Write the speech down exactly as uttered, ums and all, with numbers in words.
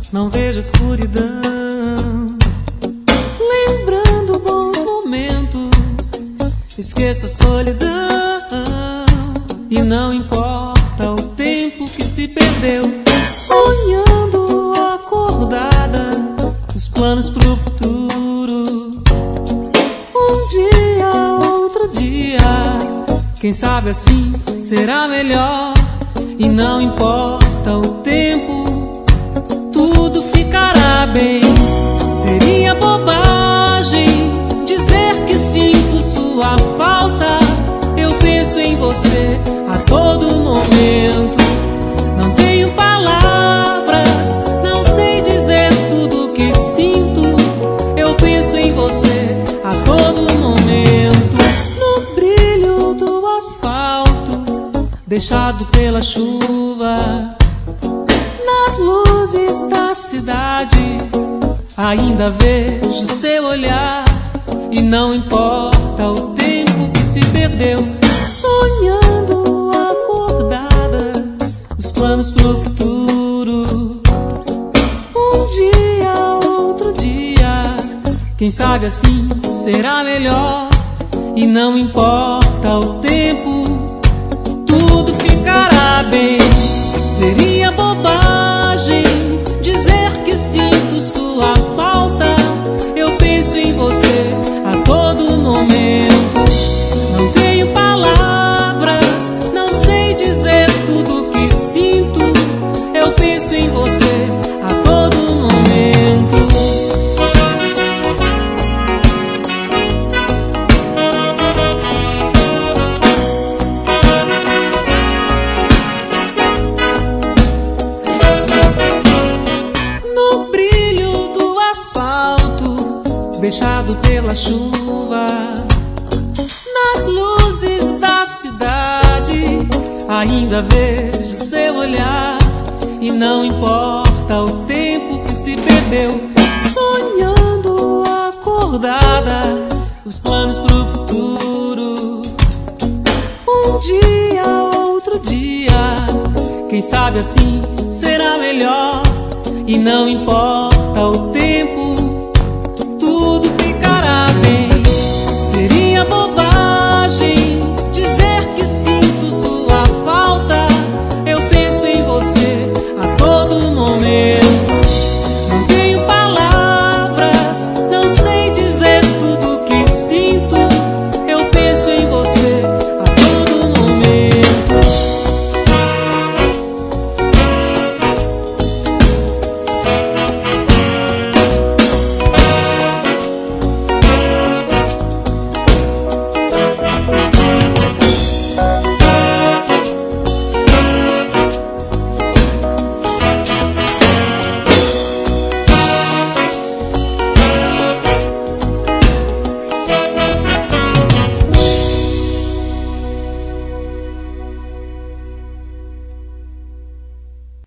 não vejo escuridão. Lembrando bons momentos, esqueça a solidão. E não importa o tempo que se perdeu, sonhando acordada, os planos pro futuro. Um dia, outro dia, quem sabe assim será melhor. E não importa o tempo, tudo ficará bem. Seria bobagem dizer que sinto sua falta. Eu penso em você a todo momento. Não tenho palavras, não sei dizer tudo o que sinto. Eu penso em você a todo momento. No brilho do asfalto deixado pela chuva, nas luzes da cidade ainda vejo seu olhar. E não importa o tempo que se perdeu, sonhando acordada, os planos pro futuro. Um dia, outro dia, quem sabe assim será melhor. E não importa o tempo, tudo ficará bem. Seria bobagem dizer que sinto sua falta. Eu penso em você a todo momento. Não tenho palavras, não sei dizer tudo o que sinto. Eu penso em você a todo momento. No brilho do asfalto deixado pela chuva, nas luzes da cidade ainda vejo seu olhar. E não importa o tempo que se perdeu, sonhando acordada, os planos pro futuro. Um dia, outro dia, quem sabe assim será melhor. E não importa o tempo,